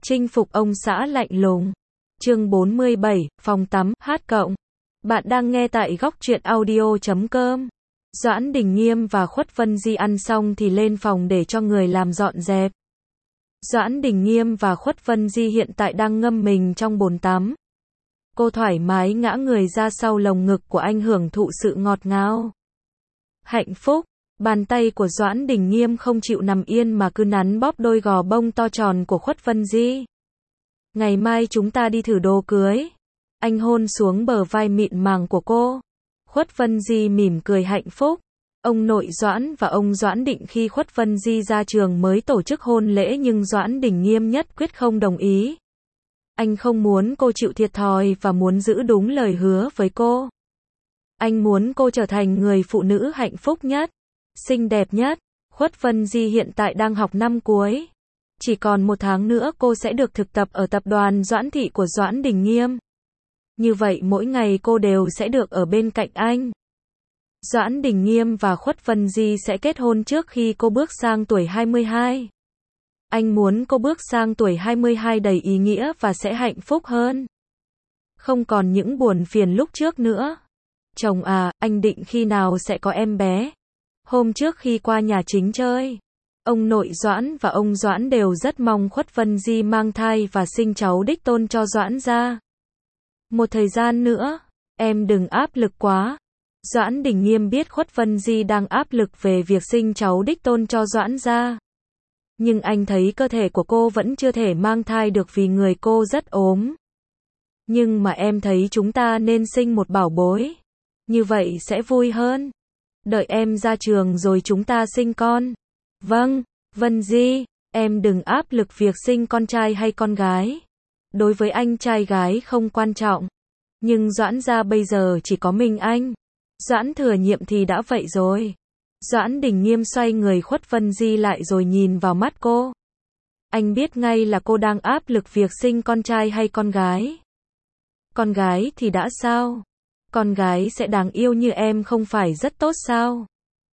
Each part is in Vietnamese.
Chinh phục ông xã lạnh lùng. Chương 47, phòng tắm, hát cộng. Bạn đang nghe tại góc truyện audio.com. Doãn Đình Nghiêm và Khuất Vân Di ăn xong thì lên phòng để cho người làm dọn dẹp. Doãn Đình Nghiêm và Khuất Vân Di hiện tại đang ngâm mình trong bồn tắm. Cô thoải mái ngã người ra sau lồng ngực của anh hưởng thụ sự ngọt ngào. Hạnh phúc. Bàn tay của Doãn Đình Nghiêm không chịu nằm yên mà cứ nắn bóp đôi gò bông to tròn của Khuất Vân Di. Ngày mai chúng ta đi thử đồ cưới. Anh hôn xuống bờ vai mịn màng của cô. Khuất Vân Di mỉm cười hạnh phúc. Ông nội Doãn và ông Doãn định khi Khuất Vân Di ra trường mới tổ chức hôn lễ, nhưng Doãn Đình Nghiêm nhất quyết không đồng ý. Anh không muốn cô chịu thiệt thòi và muốn giữ đúng lời hứa với cô. Anh muốn cô trở thành người phụ nữ hạnh phúc nhất, xinh đẹp nhất. Khuất Vân Di hiện tại đang học năm cuối. Chỉ còn 1 tháng nữa cô sẽ được thực tập ở tập đoàn Doãn Thị của Doãn Đình Nghiêm. Như vậy mỗi ngày cô đều sẽ được ở bên cạnh anh. Doãn Đình Nghiêm và Khuất Vân Di sẽ kết hôn trước khi cô bước sang tuổi 22. Anh muốn cô bước sang tuổi 22 đầy ý nghĩa và sẽ hạnh phúc hơn. Không còn những buồn phiền lúc trước nữa. Chồng à, anh định khi nào sẽ có em bé? Hôm trước khi qua nhà chính chơi, ông nội Doãn và ông Doãn đều rất mong Khuất Vân Di mang thai và sinh cháu đích tôn cho Doãn gia. Một thời gian nữa, em đừng áp lực quá. Doãn Đình Nghiêm biết Khuất Vân Di đang áp lực về việc sinh cháu đích tôn cho Doãn gia. Nhưng anh thấy cơ thể của cô vẫn chưa thể mang thai được vì người cô rất ốm. Nhưng mà em thấy chúng ta nên sinh một bảo bối. Như vậy sẽ vui hơn. Đợi em ra trường rồi chúng ta sinh con. Vâng, Vân Di, em đừng áp lực việc sinh con trai hay con gái. Đối với anh trai gái không quan trọng. Nhưng Doãn gia bây giờ chỉ có mình anh. Doãn Thừa Nhiệm thì đã vậy rồi. Doãn Đình Nghiêm xoay người Khuất Vân Di lại rồi nhìn vào mắt cô. Anh biết ngay là cô đang áp lực việc sinh con trai hay con gái. Con gái thì đã sao? Con gái sẽ đáng yêu như em không phải rất tốt sao?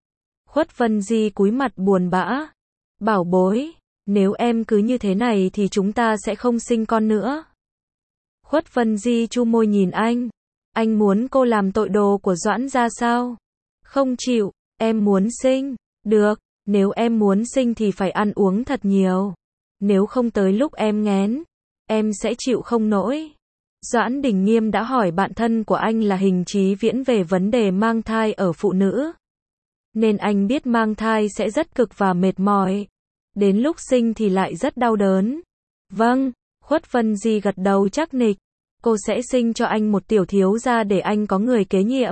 Khuất Vân Di cúi mặt buồn bã. Bảo bối, nếu em cứ như thế này thì chúng ta sẽ không sinh con nữa. Khuất Vân Di chu môi nhìn anh. Anh muốn cô làm tội đồ của Doãn gia sao? Không chịu, em muốn sinh. Được, nếu em muốn sinh thì phải ăn uống thật nhiều. Nếu không tới lúc em nghén, em sẽ chịu không nổi. Doãn Đình Nghiêm đã hỏi bạn thân của anh là Hình Chí Viễn về vấn đề mang thai ở phụ nữ. Nên anh biết mang thai sẽ rất cực và mệt mỏi. Đến lúc sinh thì lại rất đau đớn. Vâng, Khuất Vân Di gật đầu chắc nịch. Cô sẽ sinh cho anh một tiểu thiếu gia để anh có người kế nhiệm.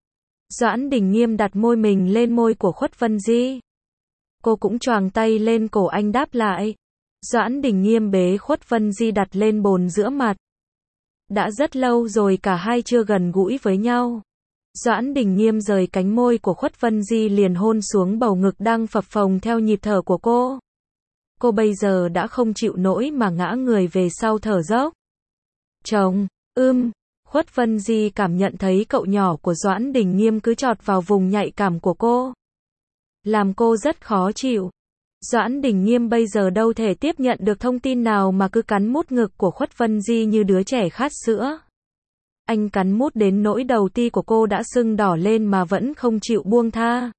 Doãn Đình Nghiêm đặt môi mình lên môi của Khuất Vân Di. Cô cũng choàng tay lên cổ anh đáp lại. Doãn Đình Nghiêm bế Khuất Vân Di đặt lên bồn giữa mặt. Đã rất lâu rồi cả hai chưa gần gũi với nhau. Doãn Đình Nghiêm rời cánh môi của Khuất Vân Di liền hôn xuống bầu ngực đang phập phồng theo nhịp thở của cô. Cô bây giờ đã không chịu nổi mà ngã người về sau thở dốc. Chồng, Khuất Vân Di cảm nhận thấy cậu nhỏ của Doãn Đình Nghiêm cứ chọt vào vùng nhạy cảm của cô. Làm cô rất khó chịu. Doãn Đình Nghiêm bây giờ đâu thể tiếp nhận được thông tin nào mà cứ cắn mút ngực của Khuất Vân Di như đứa trẻ khát sữa. Anh cắn mút đến nỗi đầu ti của cô đã sưng đỏ lên mà vẫn không chịu buông tha.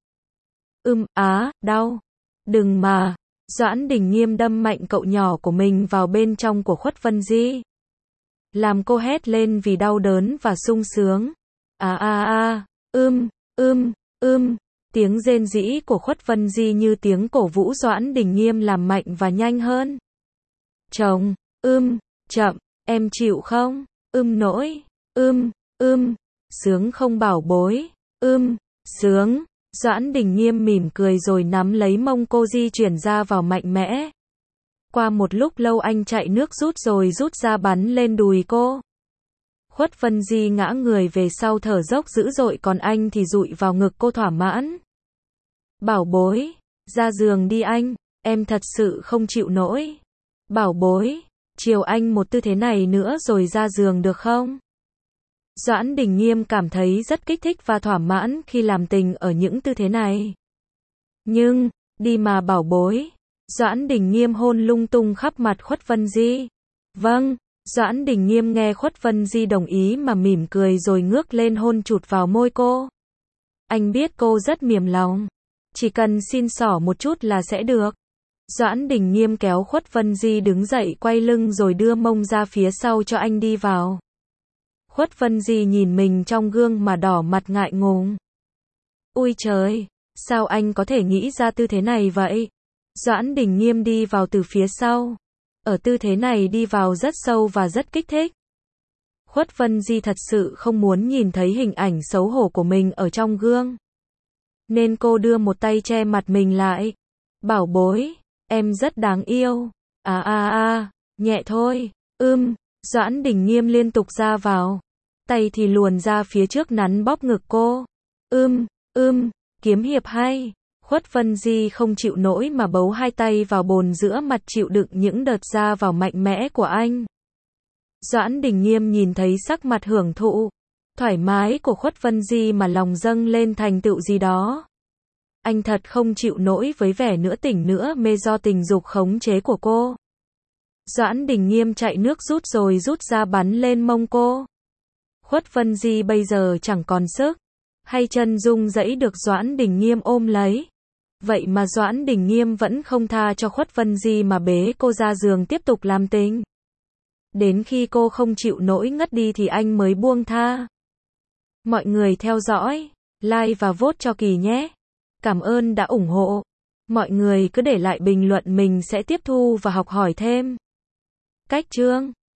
Đau. Đừng mà. Doãn Đình Nghiêm đâm mạnh cậu nhỏ của mình vào bên trong của Khuất Vân Di. Làm cô hét lên vì đau đớn và sung sướng. Tiếng rên rỉ của Khuất Vân Di như tiếng cổ vũ Doãn Đình Nghiêm làm mạnh và nhanh hơn. Chồng, chậm, em chịu không? Nỗi, sướng không bảo bối? Sướng. Doãn Đình Nghiêm mỉm cười rồi nắm lấy mông cô di chuyển ra vào mạnh mẽ. Qua một lúc lâu anh chạy nước rút rồi rút ra bắn lên đùi cô. Khuất Vân Di ngã người về sau thở dốc dữ dội, còn anh thì dụi vào ngực cô thỏa mãn. Bảo bối, ra giường đi anh, em thật sự không chịu nổi. Bảo bối, chiều anh một tư thế này nữa rồi ra giường được không? Doãn Đình Nghiêm cảm thấy rất kích thích và thỏa mãn khi làm tình ở những tư thế này. Nhưng, đi mà bảo bối. Doãn Đình Nghiêm hôn lung tung khắp mặt Khuất Vân Di. Vâng. Doãn Đình Nghiêm nghe Khuất Vân Di đồng ý mà mỉm cười rồi ngước lên hôn chụt vào môi cô. Anh biết cô rất mềm lòng. Chỉ cần xin xỏ một chút là sẽ được. Doãn Đình Nghiêm kéo Khuất Vân Di đứng dậy quay lưng rồi đưa mông ra phía sau cho anh đi vào. Khuất Vân Di nhìn mình trong gương mà đỏ mặt ngại ngùng. Ui trời, sao anh có thể nghĩ ra tư thế này vậy? Doãn Đình Nghiêm đi vào từ phía sau. Ở tư thế này đi vào rất sâu và rất kích thích. Khuất Vân Di thật sự không muốn nhìn thấy hình ảnh xấu hổ của mình ở trong gương. Nên cô đưa một tay che mặt mình lại. Bảo bối, em rất đáng yêu. Nhẹ thôi. Doãn Đình Nghiêm liên tục ra vào. Tay thì luồn ra phía trước nắn bóp ngực cô. Kiếm hiệp hay. Khuất Vân Di không chịu nổi mà bấu hai tay vào bồn giữa mặt chịu đựng những đợt ra vào mạnh mẽ của anh. Doãn Đình Nghiêm nhìn thấy sắc mặt hưởng thụ, thoải mái của Khuất Vân Di mà lòng dâng lên thành tựu gì đó. Anh thật không chịu nổi với vẻ nửa tỉnh nửa mê do tình dục khống chế của cô. Doãn Đình Nghiêm chạy nước rút rồi rút ra bắn lên mông cô. Khuất Vân Di bây giờ chẳng còn sức, hay chân rung rẩy được Doãn Đình Nghiêm ôm lấy. Vậy mà Doãn Đình Nghiêm vẫn không tha cho Khuất Vân Di mà bế cô ra giường tiếp tục làm tình. Đến khi cô không chịu nổi ngất đi thì anh mới buông tha. Mọi người theo dõi, like và vote cho Kỳ nhé. Cảm ơn đã ủng hộ. Mọi người cứ để lại bình luận, mình sẽ tiếp thu và học hỏi thêm. Cách chương